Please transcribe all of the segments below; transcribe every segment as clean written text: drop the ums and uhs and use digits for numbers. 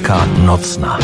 Apteka nocna.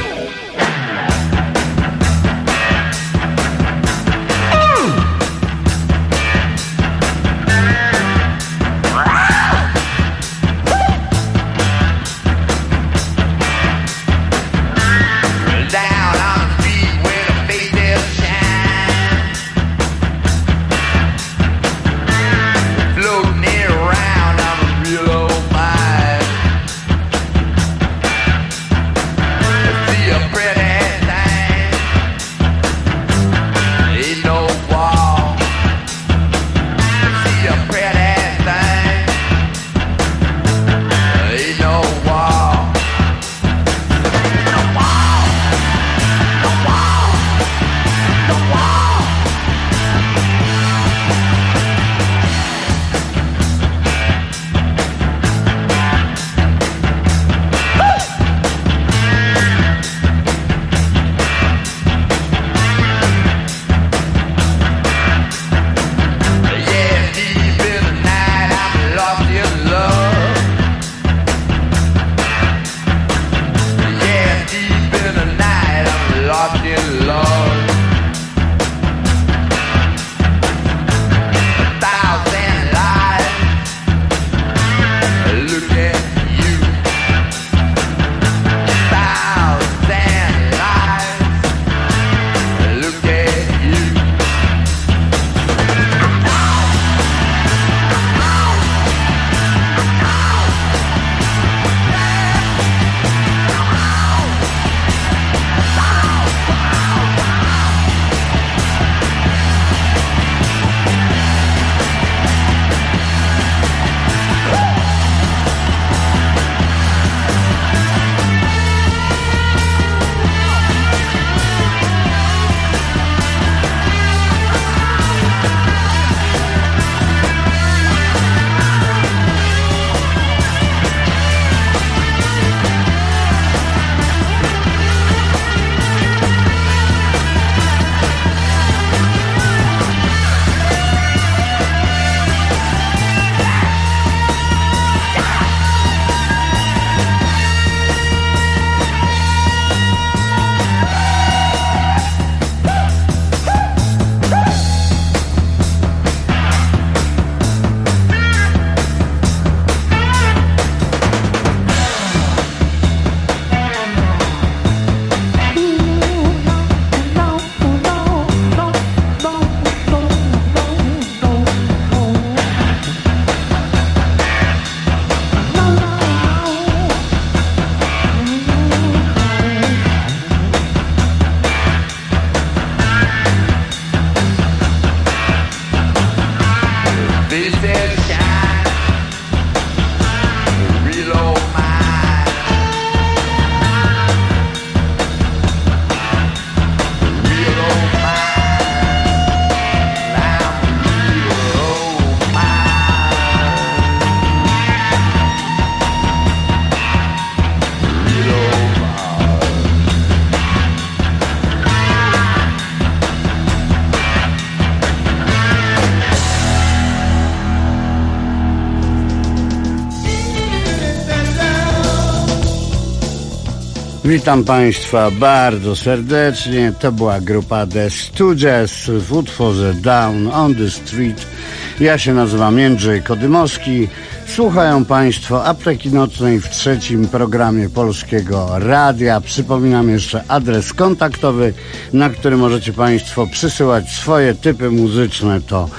Witam Państwa bardzo serdecznie. To była grupa The Stooges w utworze Down on the Street. Ja się nazywam Jędrzej Kodymowski. Słuchają Państwo Apteki Nocnej w trzecim programie Polskiego Radia. Przypominam jeszcze adres kontaktowy, na który możecie Państwo przysyłać swoje typy muzyczne. To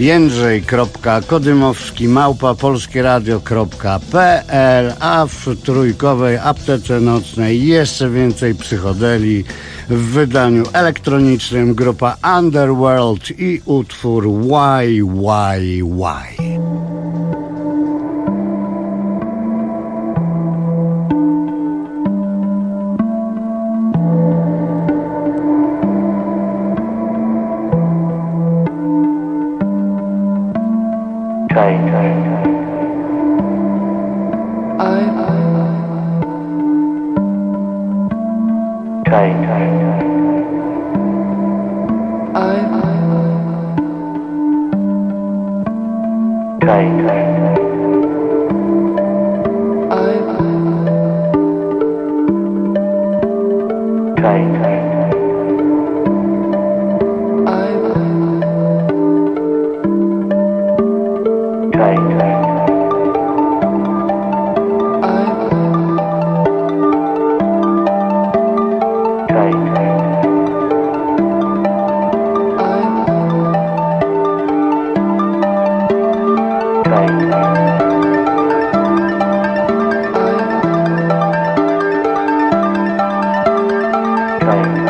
jędrzej.kodymowski@polskieradio.pl, a w trójkowej Aptece Nocnej jeszcze więcej psychodeli w wydaniu elektronicznym grupa Underworld i utwór Why. Right.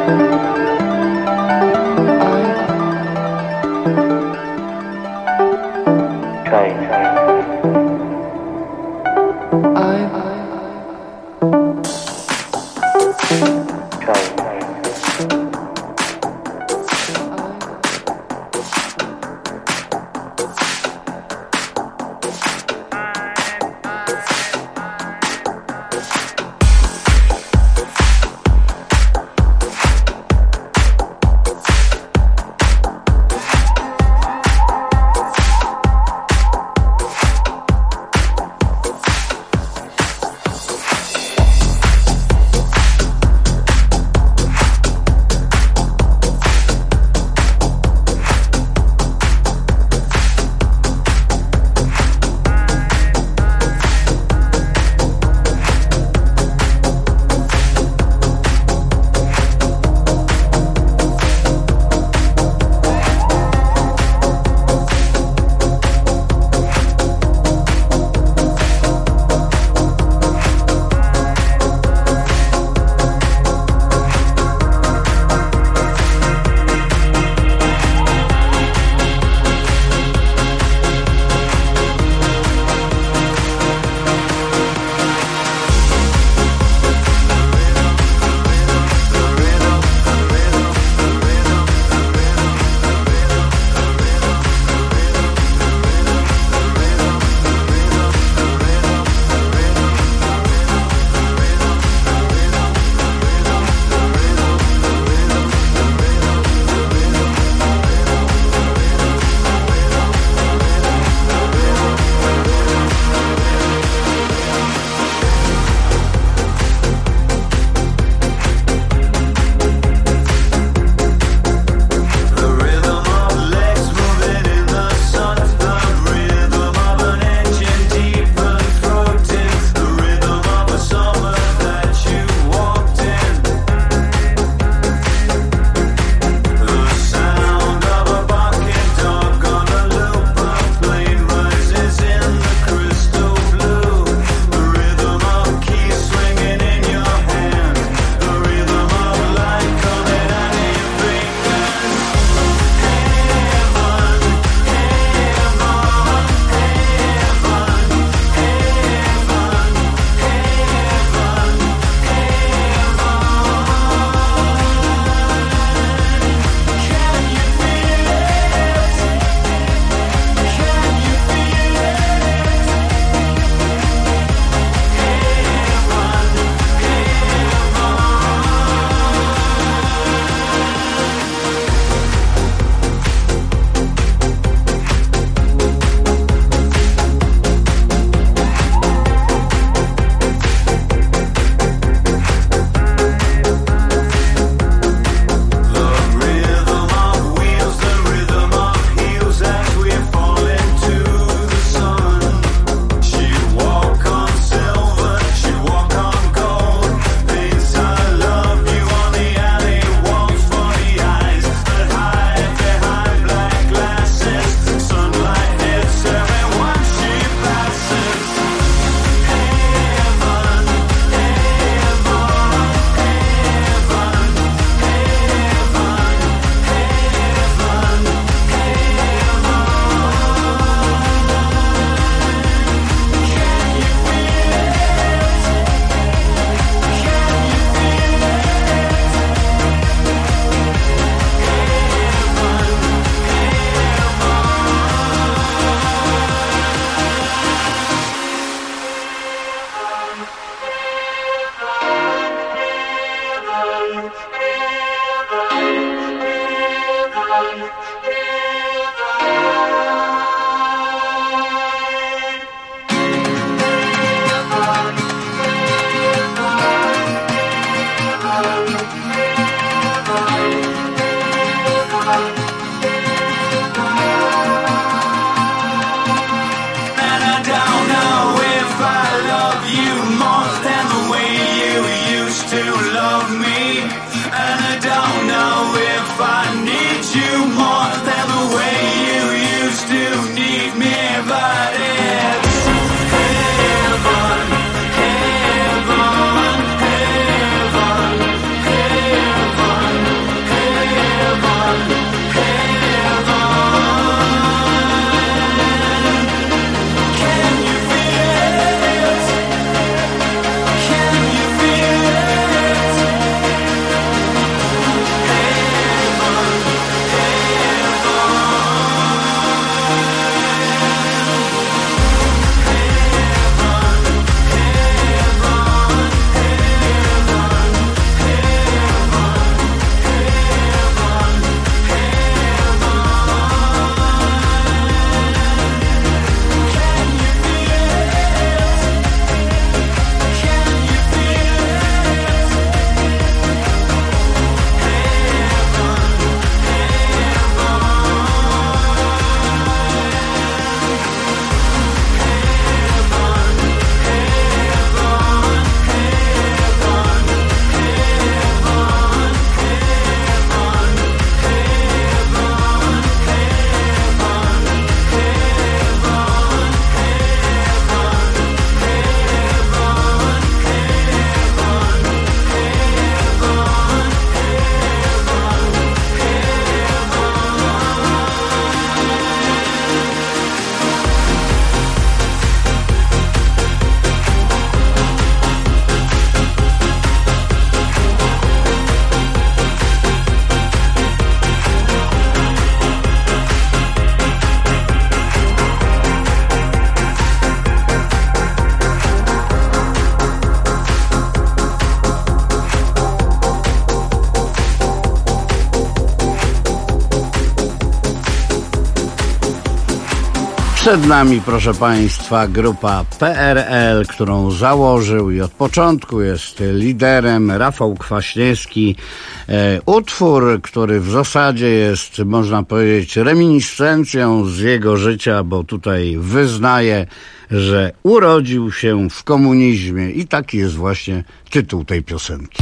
to love me, and I don't know if I need you more. Przed nami, proszę Państwa, grupa PRL, którą założył i od początku jest liderem Rafał Kwaśniewski. Utwór, który w zasadzie jest, można powiedzieć, reminiscencją z jego życia, bo tutaj wyznaje, że urodził się w komunizmie i taki jest właśnie tytuł tej piosenki.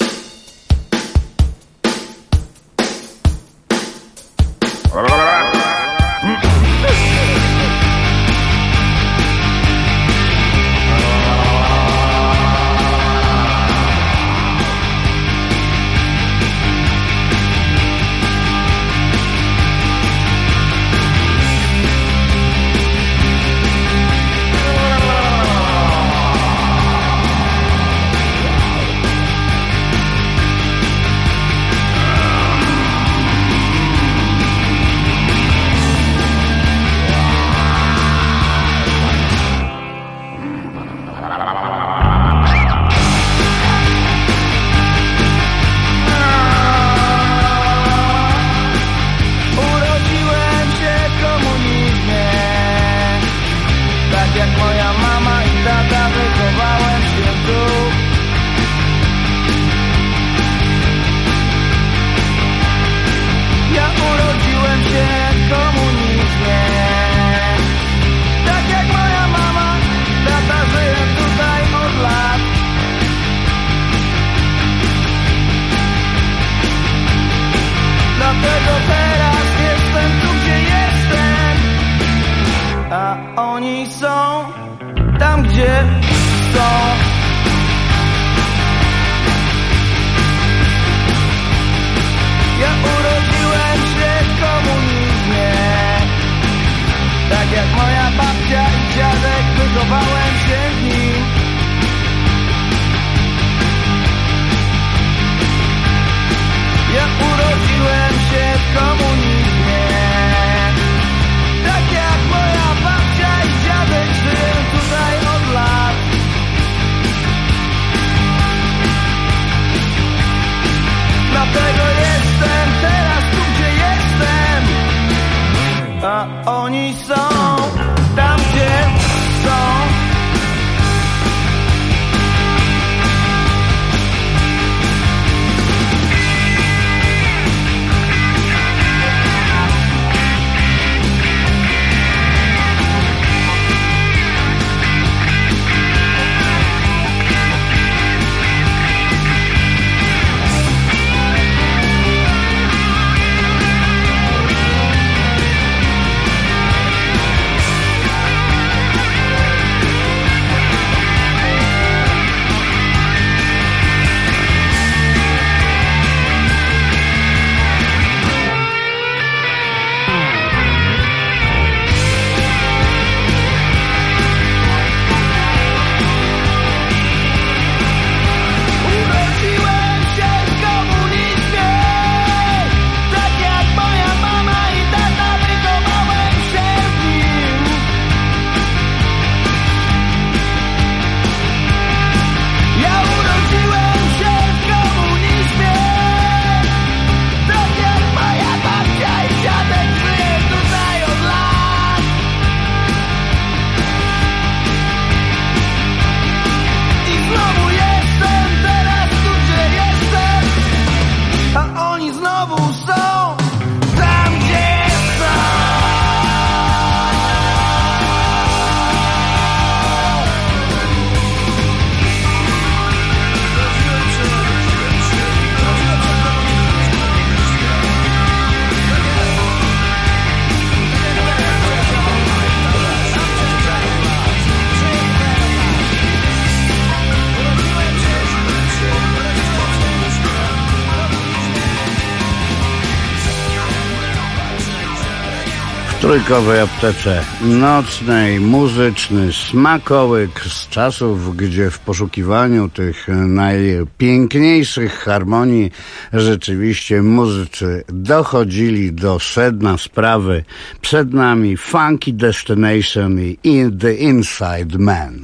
Trójkowej aptece nocnej, muzyczny smakołyk z czasów, gdzie w poszukiwaniu tych najpiękniejszych harmonii rzeczywiście muzycy dochodzili do sedna sprawy. Przed nami Funky Destination i The Inside Man.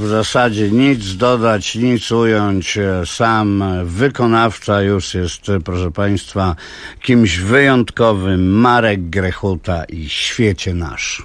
zasadzie nic dodać, nic ująć. Sam wykonawca już jest, proszę Państwa, kimś wyjątkowym. Marek Grechuta i Świecie nasz.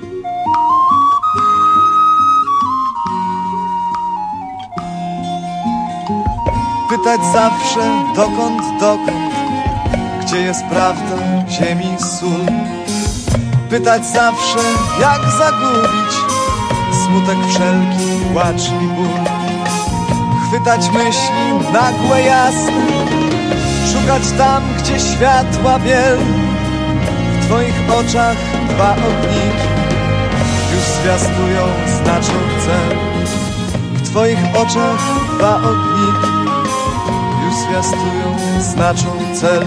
Pytać zawsze dokąd, gdzie jest prawda, ziemi sól. Pytać zawsze jak zagubić smutek wszelki, płacz i ból. Chwytać myśli nagłe, jasne, szukać tam, gdzie światła biel. W Twoich oczach dwa ogniki już zwiastują, znaczą cel. W Twoich oczach dwa ogniki już zwiastują, znaczą cel.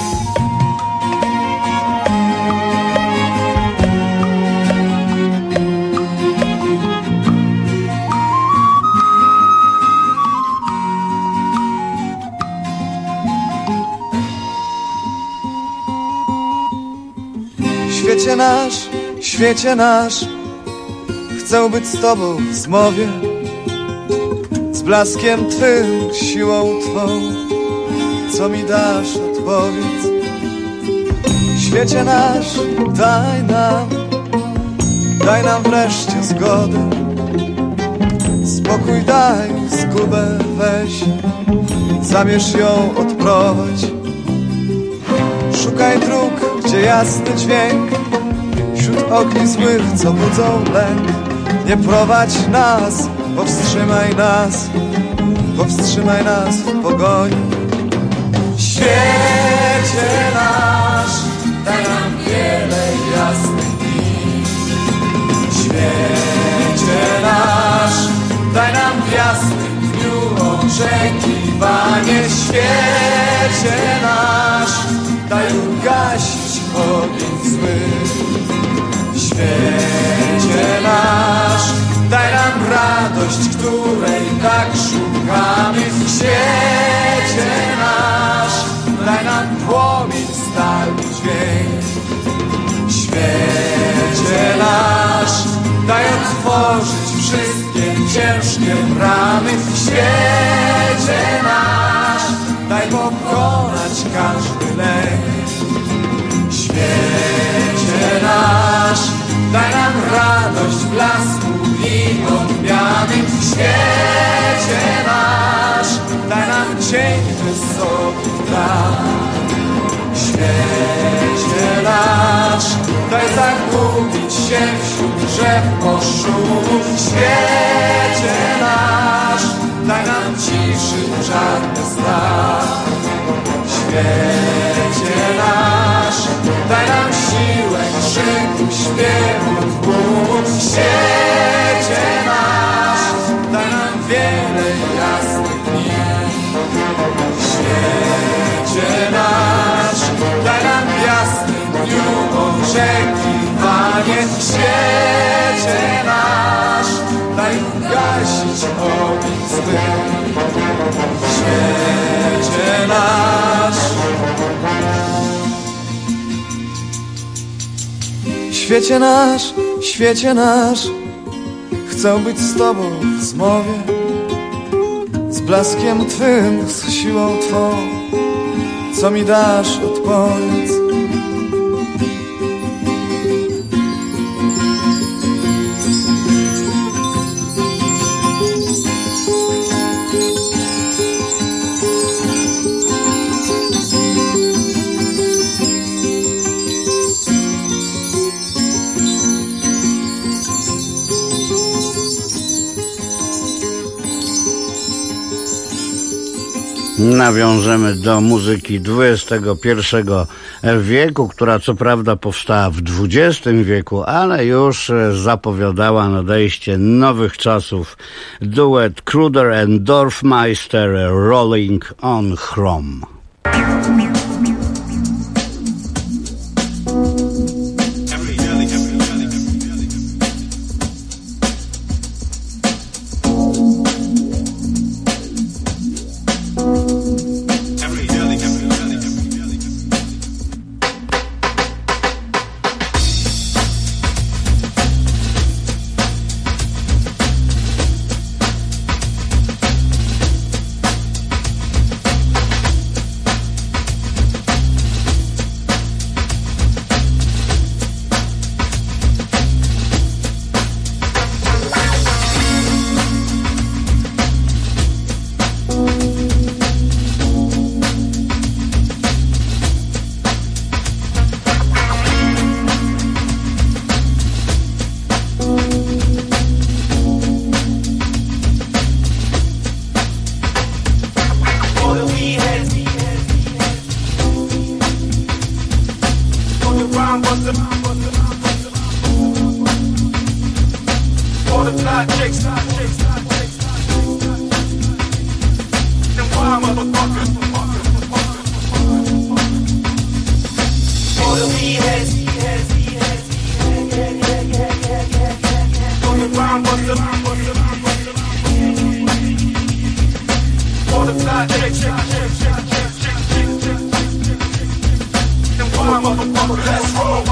Świecie nasz, chcę być z Tobą w zmowie, z blaskiem Twym, siłą Twą, co mi dasz, odpowiedz. Świecie nasz, daj nam wreszcie zgodę, spokój daj, zgubę weź, zamierz ją odprowadź. Szukaj dróg, gdzie jasny dźwięk, wśród ogni złych, co budzą lęk. Nie prowadź nas, powstrzymaj nas w pogoni. Świecie nasz, daj nam wiele jasnych dni. Świecie nasz, daj nam w jasnym dniu oczekiwanie. Świecie nasz, daj ugasić ogień zły. Świecie nasz, daj nam radość, której tak szukamy. W świecie nasz, daj nam płomień, stal i dźwięk. Świecie nasz, daj otworzyć wszystkie ciężkie bramy. W świecie nasz, daj pokonać każdy lęk. Świecie nasz, daj nam radość, blasku i odmiany. W świecie nasz, daj nam cień wysokich traw. W świecie nasz, daj zagubić się wśród drzew poszumów. W świecie nasz, daj nam ciszy żadny strach. W świecie nasz, daj nam siłę, krzyku, śpiewu, tłumu. W świecie nasz, daj nam wiele jasnych dni. W świecie nasz, daj nam w jasnym dniu oczekiwanie. W świecie nasz, daj ugasić ogień zły. W świecie nasz. Świecie nasz, chcę być z Tobą w zmowie, z blaskiem Twym, z siłą Twą, co mi dasz, odpowiedz. Nawiążemy do muzyki XXI wieku, która co prawda powstała w XX wieku, ale już zapowiadała nadejście nowych czasów. Duet Kruder and Dorfmeister, Rolling on Chrome. For the fly chicks, and wild motherfuckers. For the weed heads, for the rhyme busters. For the fly chicks, and wild motherfuckers. Let's roll.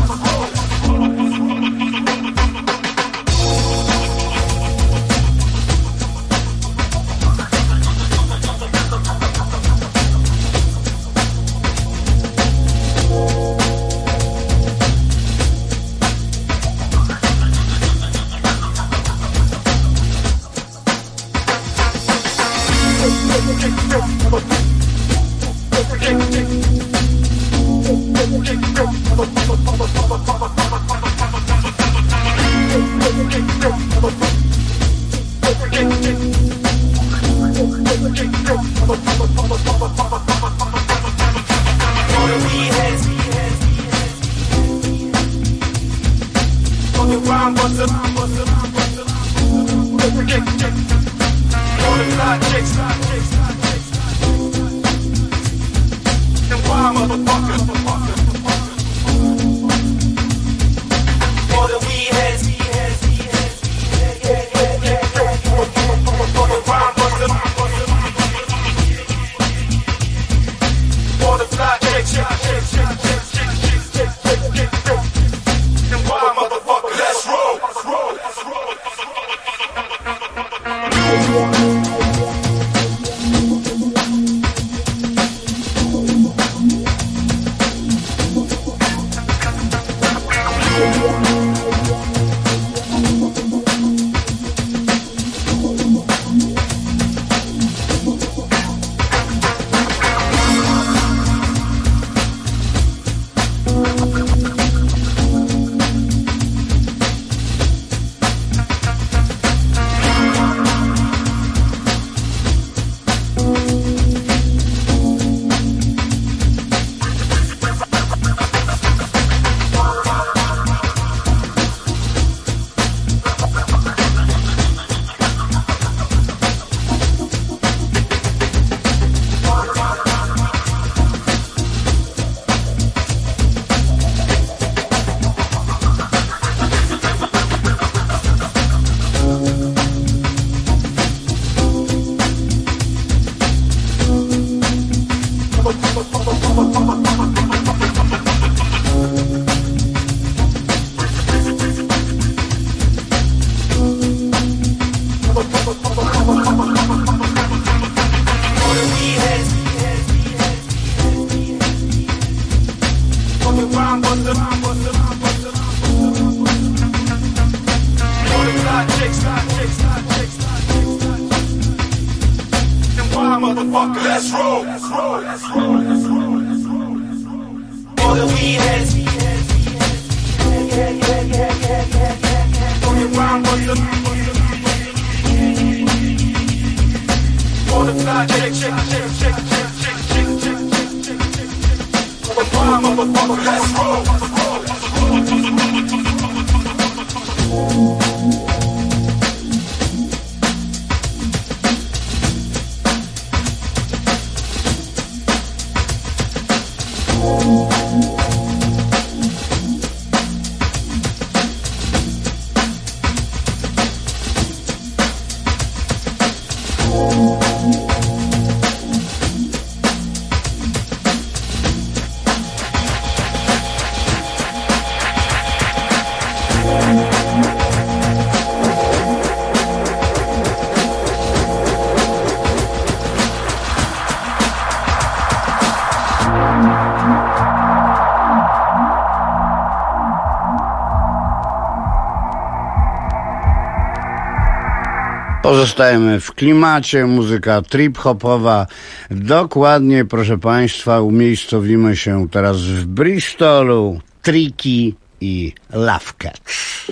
Pozostajemy w klimacie, muzyka trip-hopowa. Dokładnie, proszę Państwa, umiejscowimy się teraz w Bristolu, Tricky i Love Cats.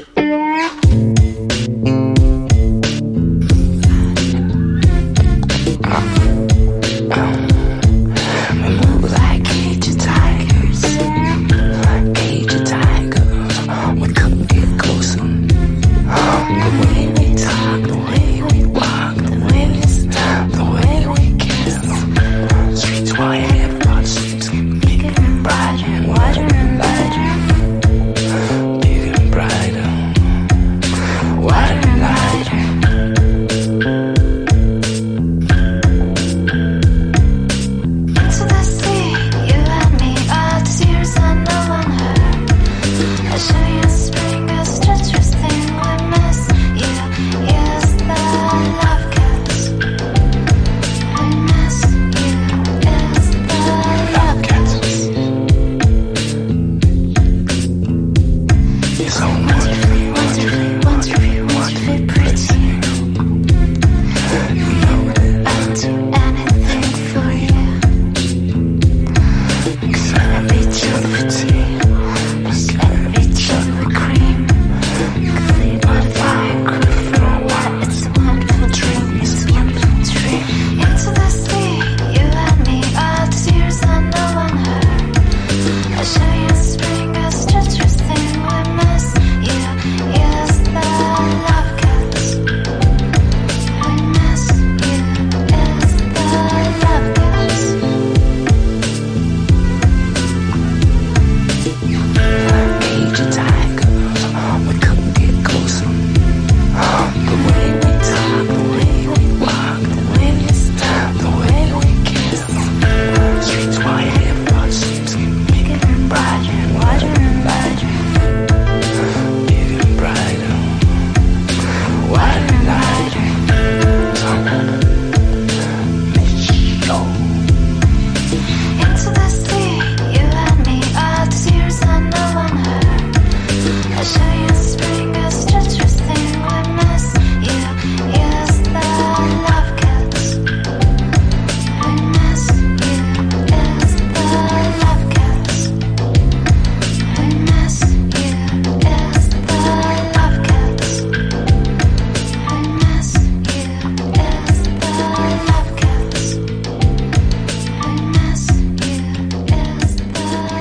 Cage a tiger, we couldn't get closer. The way we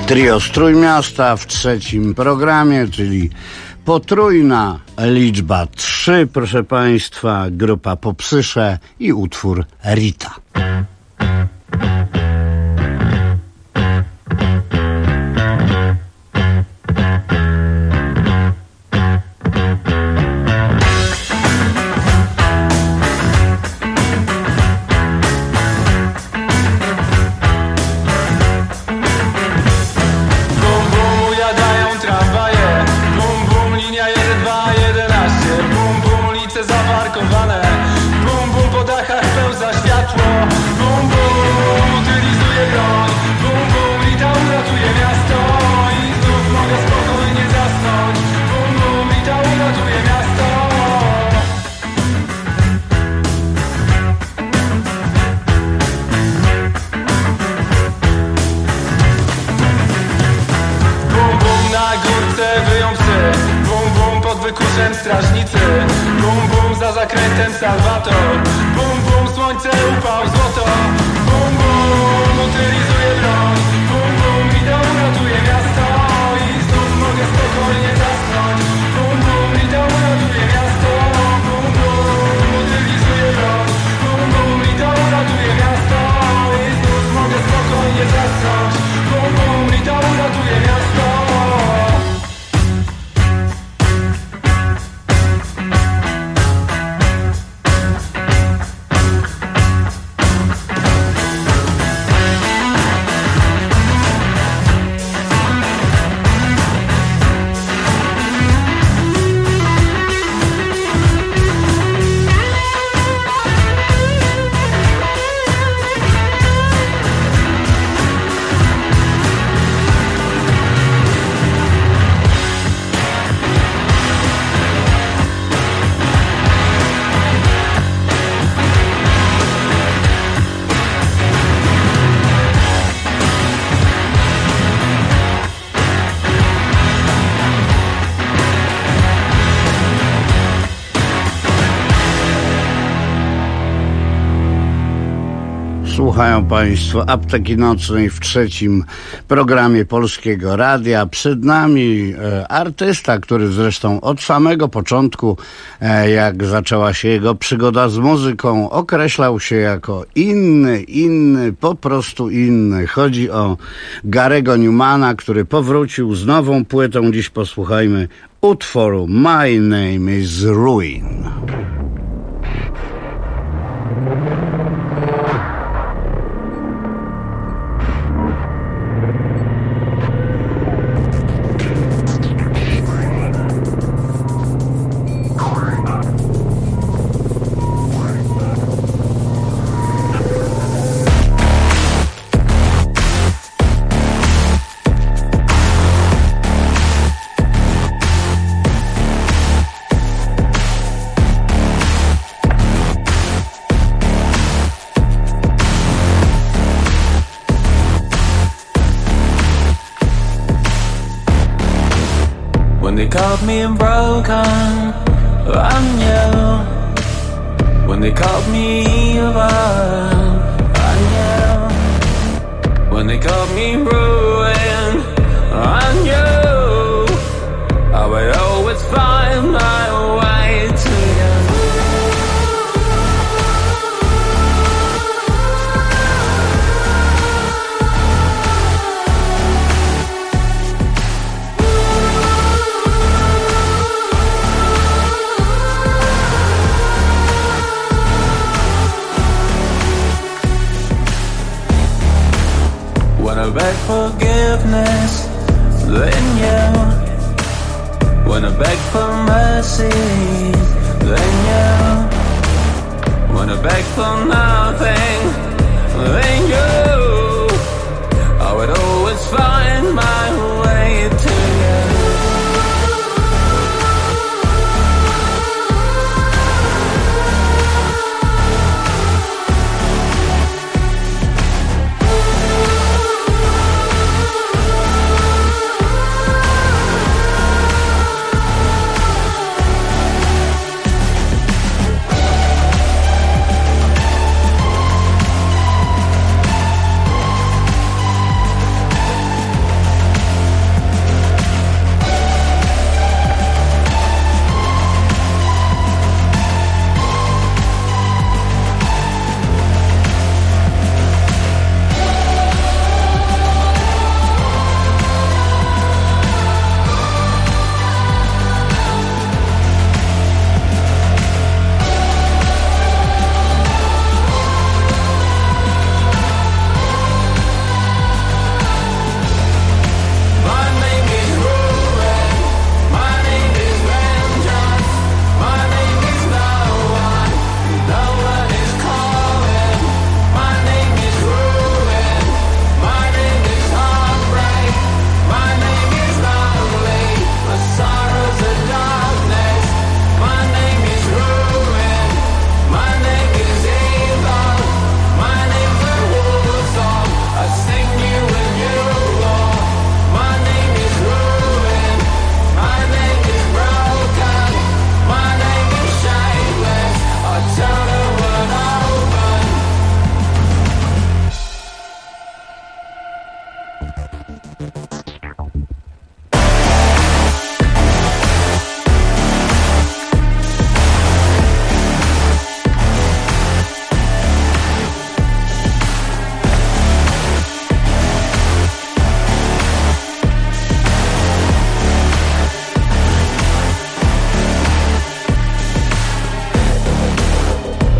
Trio z Trójmiasta w trzecim programie, czyli potrójna liczba 3, proszę Państwa, grupa Popsysze i utwór Rita. Strażnicy, bum bum za zakrętem Salwator, bum bum słońce upał złoto, bum bum utylizuje broń, bum bum Rita uratuje miasto i znów mogę spokojnie zasnąć, bum bum Rita uratuje miasto, bum bum utylizuje broń, bum bum Rita uratuje miasto i znów mogę spokojnie zasnąć, bum bum Rita uratuje miasto. Słuchają Państwo Apteki Nocnej w trzecim programie Polskiego Radia. Przed nami artysta, który zresztą od samego początku, jak zaczęła się jego przygoda z muzyką, określał się jako inny, po prostu inny. Chodzi o Gary'ego Newmana, który powrócił z nową płytą. Dziś posłuchajmy utworu My Name is Ruin. They called me broken, I knew. When they called me evil, I knew. When they called me ruin, I knew. I would always find my way to you. When I beg forgiveness, then you. When I beg for mercy, then you. When I beg for nothing, then you. I would always find my way to you.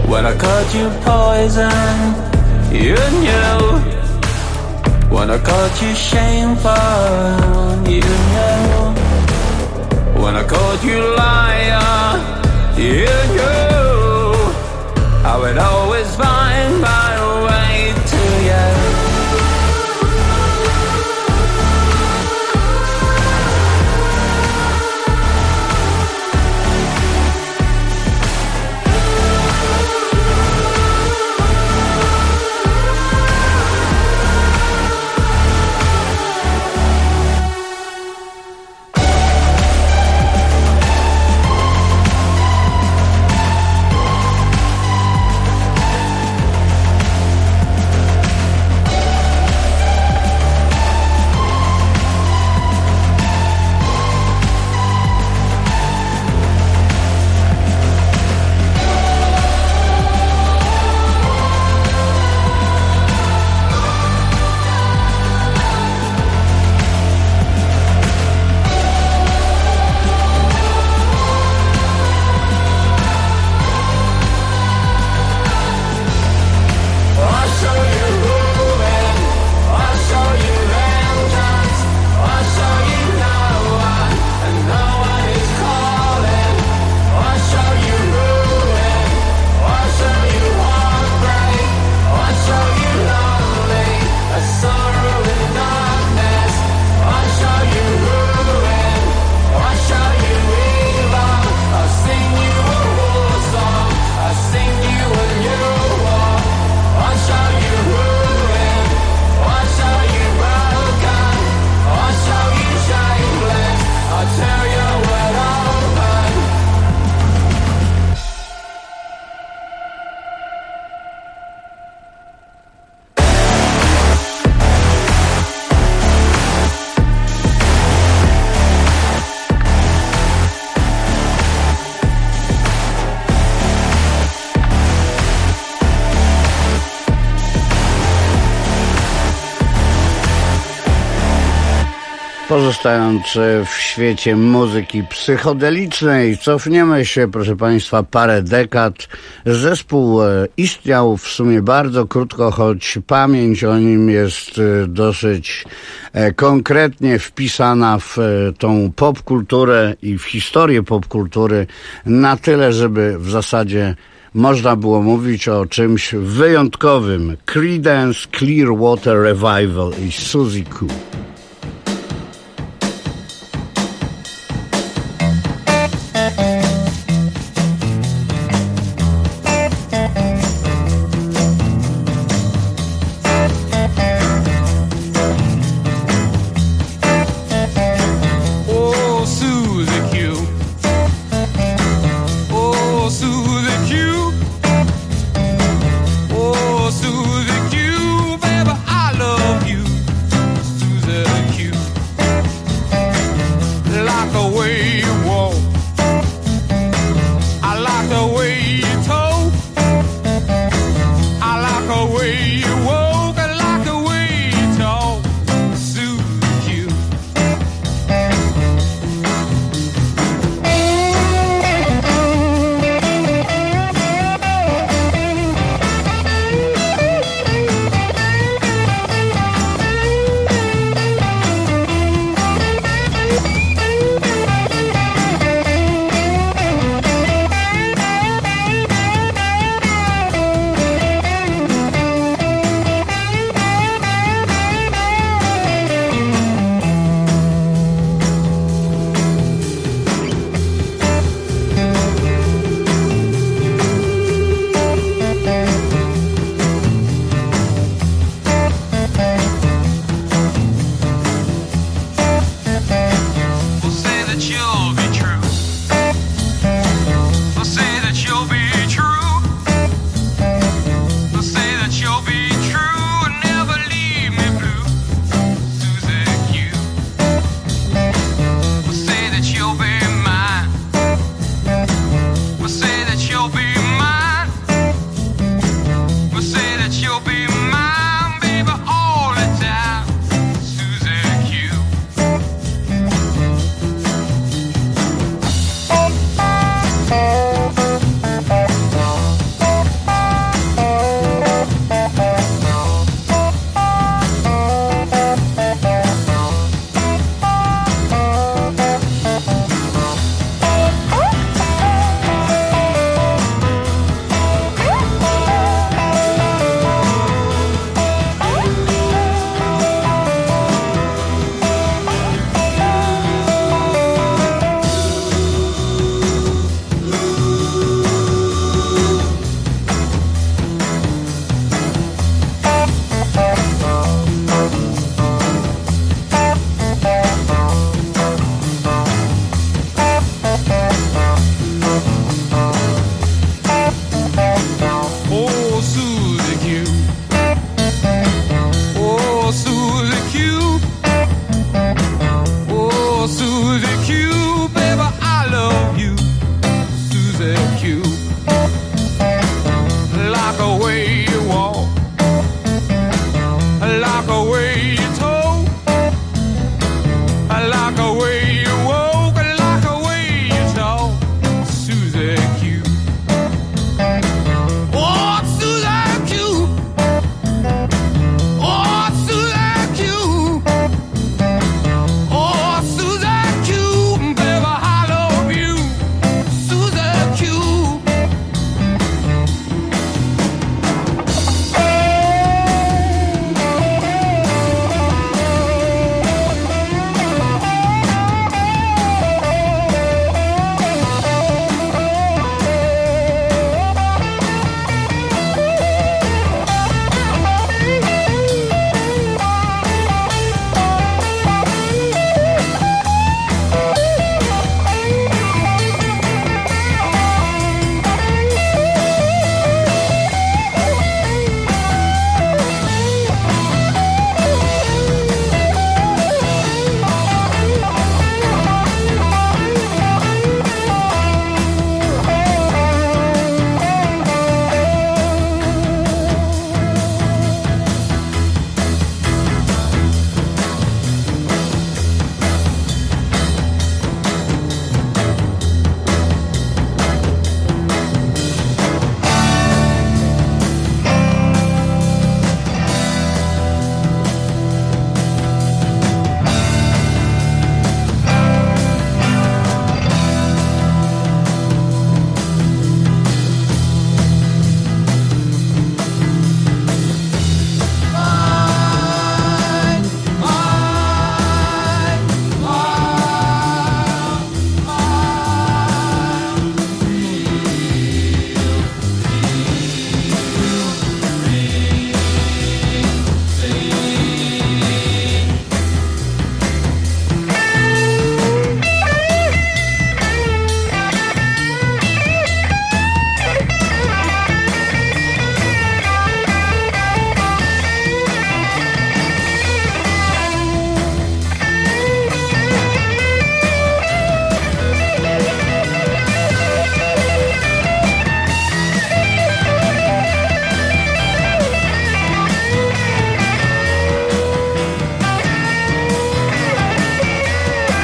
When I called you poison, you knew. When I called you shameful, you knew. When I called you liar, you knew. I would always find my way to you. Pozostając w świecie muzyki psychodelicznej, cofniemy się, proszę Państwa, parę dekad. Zespół istniał w sumie bardzo krótko, choć pamięć o nim jest dosyć konkretnie wpisana w tą popkulturę i w historię popkultury na tyle, żeby w zasadzie można było mówić o czymś wyjątkowym. Creedence Clearwater Revival i Suzy Q. like you.